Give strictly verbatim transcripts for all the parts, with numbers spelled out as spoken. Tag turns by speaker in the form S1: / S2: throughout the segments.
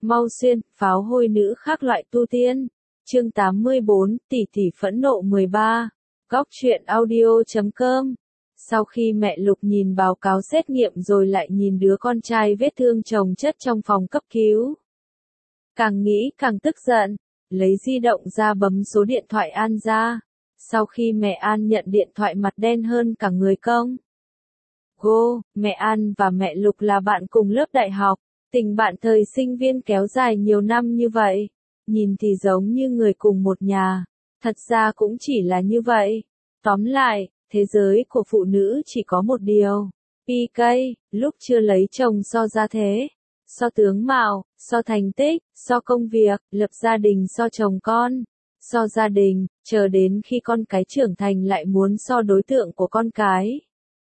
S1: Mau xuyên, pháo hôi nữ khác loại tu tiên. Chương tám mươi bốn, tỷ tỷ phẫn nộ mười ba. Góc truyện audio chấm com. Sau khi mẹ Lục nhìn báo cáo xét nghiệm rồi lại nhìn đứa con trai vết thương chồng chất trong phòng cấp cứu. Càng nghĩ càng tức giận, lấy di động ra bấm số điện thoại An ra. Sau khi mẹ An nhận điện thoại mặt đen hơn cả người công. Cô, mẹ An và mẹ Lục là bạn cùng lớp đại học, tình bạn thời sinh viên kéo dài nhiều năm như vậy. Nhìn thì giống như người cùng một nhà, thật ra cũng chỉ là như vậy. Tóm lại, thế giới của phụ nữ chỉ có một điều. pê ca, lúc chưa lấy chồng so gia thế, so tướng mạo, so thành tích, so công việc, lập gia đình so chồng con, so gia đình, chờ đến khi con cái trưởng thành lại muốn so đối tượng của con cái.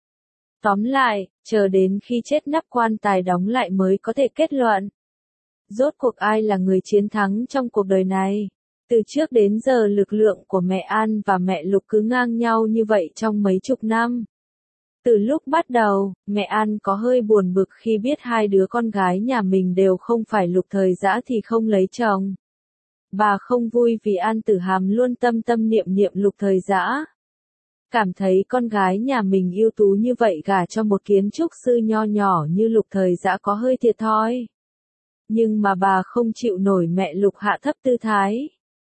S1: Tóm lại, chờ đến khi chết nắp quan tài đóng lại mới có thể kết luận. Rốt cuộc ai là người chiến thắng trong cuộc đời này? Từ trước đến giờ lực lượng của mẹ An và mẹ Lục cứ ngang nhau như vậy trong mấy chục năm. Từ lúc bắt đầu, mẹ An có hơi buồn bực khi biết hai đứa con gái nhà mình đều không phải Lục Thời Dã thì không lấy chồng. Bà không vui vì An Tử Hàm luôn tâm tâm niệm niệm Lục Thời Dã. Cảm thấy con gái nhà mình ưu tú như vậy gả cho một kiến trúc sư nho nhỏ như Lục Thời Dã có hơi thiệt thòi. Nhưng mà bà không chịu nổi mẹ Lục hạ thấp tư thái.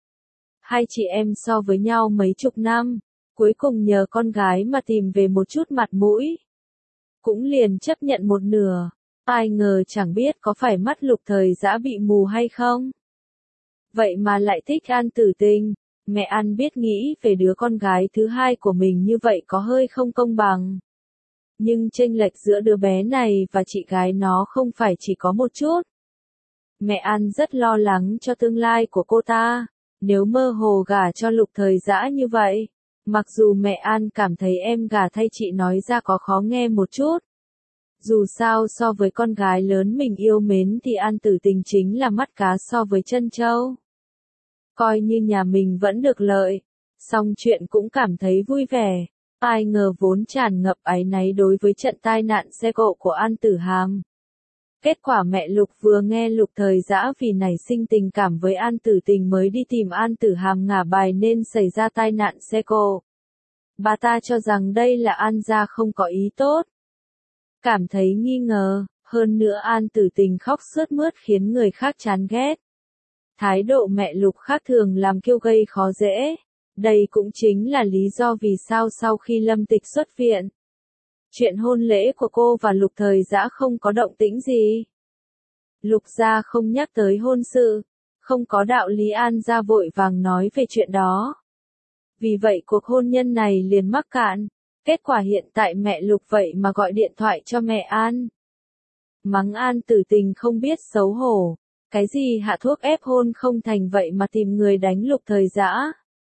S1: Hai chị em so với nhau mấy chục năm, cuối cùng nhờ con gái mà tìm về một chút mặt mũi. Cũng liền chấp nhận một nửa, ai ngờ chẳng biết có phải mắt Lục Thời Dã bị mù hay không. Vậy mà lại thích An Tử Tình, mẹ An biết nghĩ về đứa con gái thứ hai của mình như vậy có hơi không công bằng. Nhưng chênh lệch giữa đứa bé này và chị gái nó không phải chỉ có một chút. Mẹ An rất lo lắng cho tương lai của cô ta, nếu mơ hồ gả cho Lục Thời Dã như vậy. Mặc dù mẹ An cảm thấy em gả thay chị nói ra có khó nghe một chút. Dù sao so với con gái lớn mình yêu mến thì An Tử Tình chính là mắt cá so với chân trâu. Coi như nhà mình vẫn được lợi, xong chuyện cũng cảm thấy vui vẻ. Ai ngờ vốn tràn ngập áy náy đối với trận tai nạn xe cộ của An Tử Hàm. Kết quả mẹ Lục vừa nghe Lục Thời Dã vì nảy sinh tình cảm với An Tử Tình mới đi tìm An Tử Hàm ngả bài nên xảy ra tai nạn xe cộ. Bà ta cho rằng đây là An gia không có ý tốt. Cảm thấy nghi ngờ, hơn nữa An Tử Tình khóc sướt mướt khiến người khác chán ghét. Thái độ mẹ Lục khác thường làm kêu gây khó dễ. Đây cũng chính là lý do vì sao sau khi Lâm Tịch xuất viện, chuyện hôn lễ của cô và Lục Thời Dã không có động tĩnh gì. Lục gia không nhắc tới hôn sự, không có đạo lý An gia vội vàng nói về chuyện đó. Vì vậy cuộc hôn nhân này liền mắc cạn. Kết quả hiện tại mẹ Lục vậy mà gọi điện thoại cho mẹ An. Mắng An Tử Tình không biết xấu hổ. Cái gì hạ thuốc ép hôn không thành vậy mà tìm người đánh Lục Thời Dã.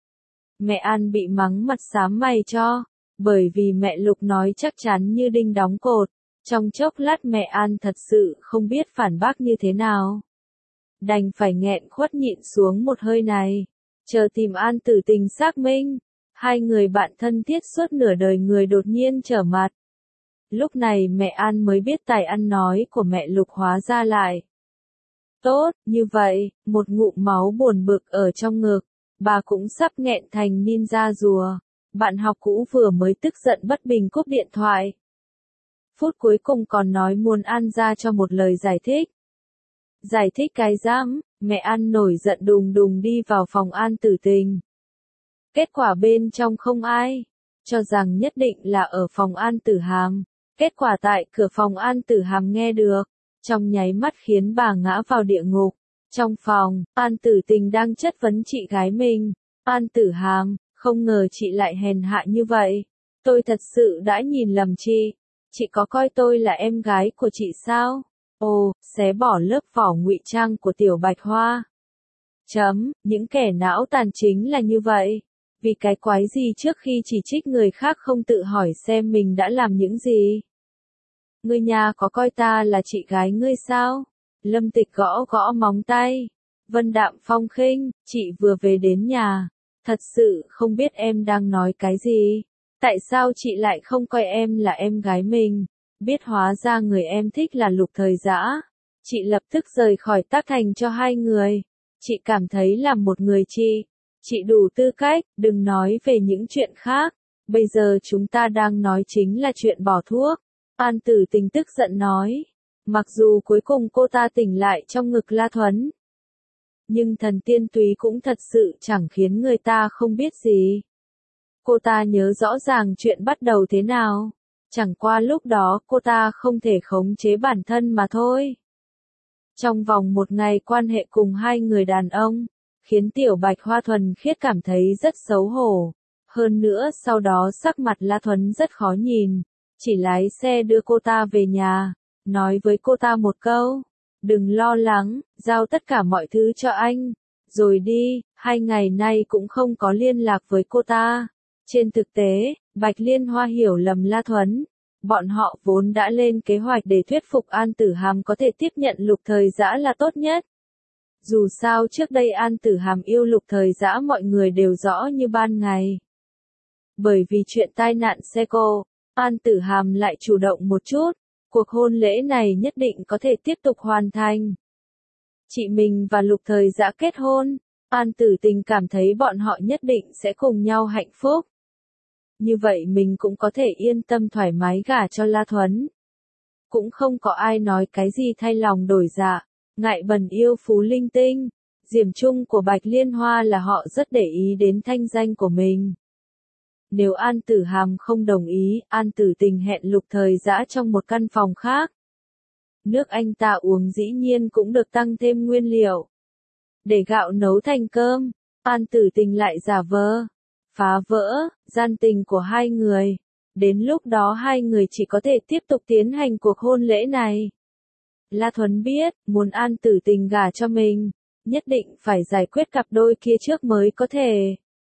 S1: Mẹ An bị mắng mặt xám mày cho. Bởi vì mẹ Lục nói chắc chắn như đinh đóng cột. Trong chốc lát mẹ An thật sự không biết phản bác như thế nào. Đành phải nghẹn khuất nhịn xuống một hơi này. Chờ tìm An Tử Tình xác minh. Hai người bạn thân thiết suốt nửa đời người đột nhiên trở mặt. Lúc này mẹ An mới biết tài ăn nói của mẹ Lục hóa ra lại. Tốt, như vậy, một ngụm máu buồn bực ở trong ngực. Bà cũng sắp nghẹn thành ninja rùa. Bạn học cũ vừa mới tức giận bất bình cúp điện thoại. Phút cuối cùng còn nói muốn An ra cho một lời giải thích. Giải thích cái rắm, mẹ An nổi giận đùng đùng đi vào phòng An Tử Tình. Kết quả bên trong không ai, cho rằng nhất định là ở phòng An Tử Hàm. Kết quả tại cửa phòng An Tử Hàm nghe được, trong nháy mắt khiến bà ngã vào địa ngục. Trong phòng, An Tử Tình đang chất vấn chị gái mình. An Tử Hàm, không ngờ chị lại hèn hạ như vậy. Tôi thật sự đã nhìn lầm chị. Chị có coi tôi là em gái của chị sao? Ồ, xé bỏ lớp vỏ ngụy trang của Tiểu Bạch Hoa. Chấm, những kẻ não tàn chính là như vậy. Vì cái quái gì trước khi chỉ trích người khác không tự hỏi xem mình đã làm những gì. Ngươi nhà có coi ta là chị gái ngươi sao? Lâm Tịch gõ gõ móng tay. Vân Đạm Phong khinh, chị vừa về đến nhà. Thật sự không biết em đang nói cái gì. Tại sao chị lại không coi em là em gái mình? Biết hóa ra người em thích là Lục Thời Dã. Chị lập tức rời khỏi tác thành cho hai người. Chị cảm thấy làm một người chị, chị đủ tư cách, đừng nói về những chuyện khác. Bây giờ chúng ta đang nói chính là chuyện bỏ thuốc. An Tử Tình tức giận nói. Mặc dù cuối cùng cô ta tỉnh lại trong ngực La Thuấn. Nhưng thần tiên túy cũng thật sự chẳng khiến người ta không biết gì. Cô ta nhớ rõ ràng chuyện bắt đầu thế nào. Chẳng qua lúc đó cô ta không thể khống chế bản thân mà thôi. Trong vòng một ngày quan hệ cùng hai người đàn ông, khiến Tiểu Bạch Hoa thuần khiết cảm thấy rất xấu hổ. Hơn nữa sau đó sắc mặt La Thuấn rất khó nhìn, chỉ lái xe đưa cô ta về nhà, nói với cô ta một câu, đừng lo lắng, giao tất cả mọi thứ cho anh, rồi đi. Hai ngày nay cũng không có liên lạc với cô ta. Trên thực tế, Bạch Liên Hoa hiểu lầm La Thuấn. Bọn họ vốn đã lên kế hoạch để thuyết phục An Tử Hàm có thể tiếp nhận Lục Thời Dã là tốt nhất. Dù sao trước đây An Tử Hàm yêu Lục Thời Dã mọi người đều rõ như ban ngày. Bởi vì chuyện tai nạn xe cộ, An Tử Hàm lại chủ động một chút, cuộc hôn lễ này nhất định có thể tiếp tục hoàn thành. Chị mình và Lục Thời Dã kết hôn, An Tử Tình cảm thấy bọn họ nhất định sẽ cùng nhau hạnh phúc. Như vậy mình cũng có thể yên tâm thoải mái gả cho La Thuấn. Cũng không có ai nói cái gì thay lòng đổi dạ, ngại bần yêu phú linh tinh. Điểm chung của Bạch Liên Hoa là họ rất để ý đến thanh danh của mình. Nếu An Tử Hàm không đồng ý, An Tử Tình hẹn Lục Thời Dã trong một căn phòng khác. Nước anh ta uống dĩ nhiên cũng được tăng thêm nguyên liệu. Để gạo nấu thành cơm, An Tử Tình lại giả vờ phá vỡ gian tình của hai người. Đến lúc đó hai người chỉ có thể tiếp tục tiến hành cuộc hôn lễ này. La Thuấn biết, muốn An Tử Tình gả cho mình, nhất định phải giải quyết cặp đôi kia trước mới có thể.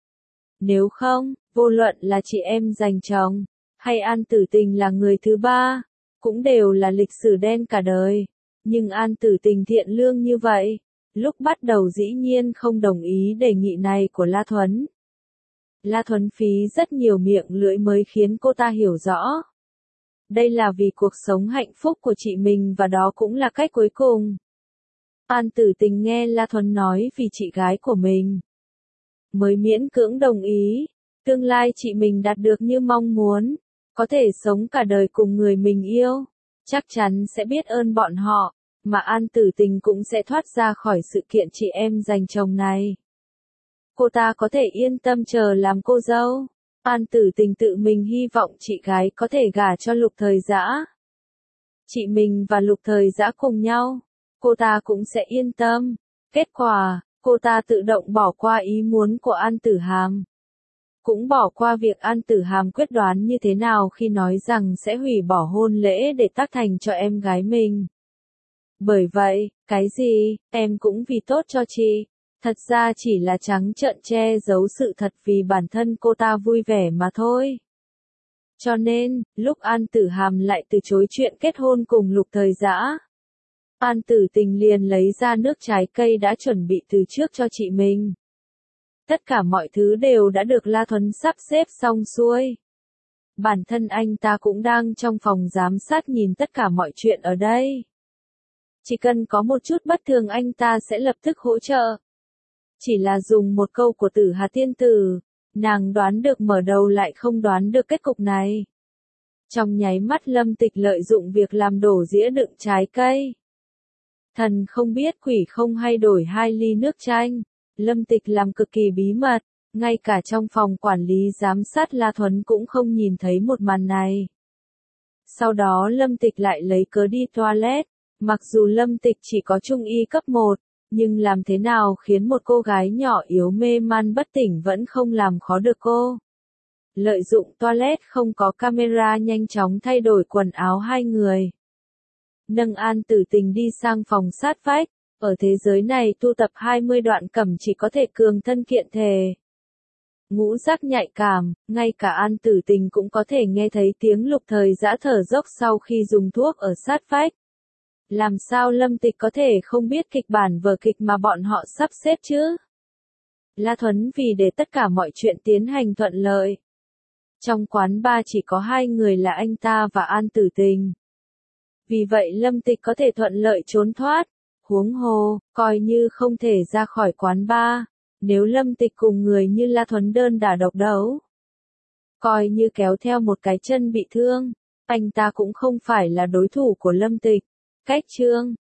S1: Nếu không, vô luận là chị em giành chồng, hay An Tử Tình là người thứ ba, cũng đều là lịch sử đen cả đời. Nhưng An Tử Tình thiện lương như vậy, lúc bắt đầu dĩ nhiên không đồng ý đề nghị này của La Thuấn. La Thuấn phí rất nhiều miệng lưỡi mới khiến cô ta hiểu rõ. Đây là vì cuộc sống hạnh phúc của chị mình và đó cũng là cách cuối cùng. An Tử Tình nghe La Thuấn nói vì chị gái của mình, mới miễn cưỡng đồng ý. Tương lai chị mình đạt được như mong muốn, có thể sống cả đời cùng người mình yêu, chắc chắn sẽ biết ơn bọn họ, mà An Tử Tình cũng sẽ thoát ra khỏi sự kiện chị em giành chồng này. Cô ta có thể yên tâm chờ làm cô dâu. An Tử Tình tự mình hy vọng chị gái có thể gả cho Lục Thời Dã. Chị mình và Lục Thời Dã cùng nhau, cô ta cũng sẽ yên tâm. Kết quả, cô ta tự động bỏ qua ý muốn của An Tử Hàm. Cũng bỏ qua việc An Tử Hàm quyết đoán như thế nào khi nói rằng sẽ hủy bỏ hôn lễ để tác thành cho em gái mình. Bởi vậy, cái gì, em cũng vì tốt cho chị. Thật ra chỉ là trắng trợn che giấu sự thật vì bản thân cô ta vui vẻ mà thôi. Cho nên, lúc An Tử Hàm lại từ chối chuyện kết hôn cùng Lục Thời Dã, An Tử Tình liền lấy ra nước trái cây đã chuẩn bị từ trước cho chị mình. Tất cả mọi thứ đều đã được La Thuấn sắp xếp xong xuôi. Bản thân anh ta cũng đang trong phòng giám sát nhìn tất cả mọi chuyện ở đây. Chỉ cần có một chút bất thường anh ta sẽ lập tức hỗ trợ. Chỉ là dùng một câu của Tử Hà Tiên Tử, nàng đoán được mở đầu lại không đoán được kết cục này. Trong nháy mắt Lâm Tịch lợi dụng việc làm đổ dĩa đựng trái cây. Thần không biết quỷ không hay đổi hai ly nước chanh. Lâm Tịch làm cực kỳ bí mật, ngay cả trong phòng quản lý giám sát La Thuấn cũng không nhìn thấy một màn này. Sau đó Lâm Tịch lại lấy cớ đi toilet, mặc dù Lâm Tịch chỉ có trung y cấp một, nhưng làm thế nào khiến một cô gái nhỏ yếu mê man bất tỉnh vẫn không làm khó được cô. Lợi dụng toilet không có camera nhanh chóng thay đổi quần áo hai người. Nâng An Tử Tình đi sang phòng sát vách. Ở thế giới này tu tập hai mươi đoạn cẩm chỉ có thể cường thân kiện thể. Ngũ giác nhạy cảm, ngay cả An Tử Tình cũng có thể nghe thấy tiếng Lục Thời Dã thở dốc sau khi dùng thuốc ở sát vách. Làm sao Lâm Tịch có thể không biết kịch bản vở kịch mà bọn họ sắp xếp chứ? La Thuấn vì để tất cả mọi chuyện tiến hành thuận lợi. Trong quán bar chỉ có hai người là anh ta và An Tử Tình. Vì vậy Lâm Tịch có thể thuận lợi trốn thoát. Huống hồ, coi như không thể ra khỏi quán bar. Nếu Lâm Tịch cùng người như La Thuấn đơn đả độc đấu, coi như kéo theo một cái chân bị thương, anh ta cũng không phải là đối thủ của Lâm Tịch. Cách chương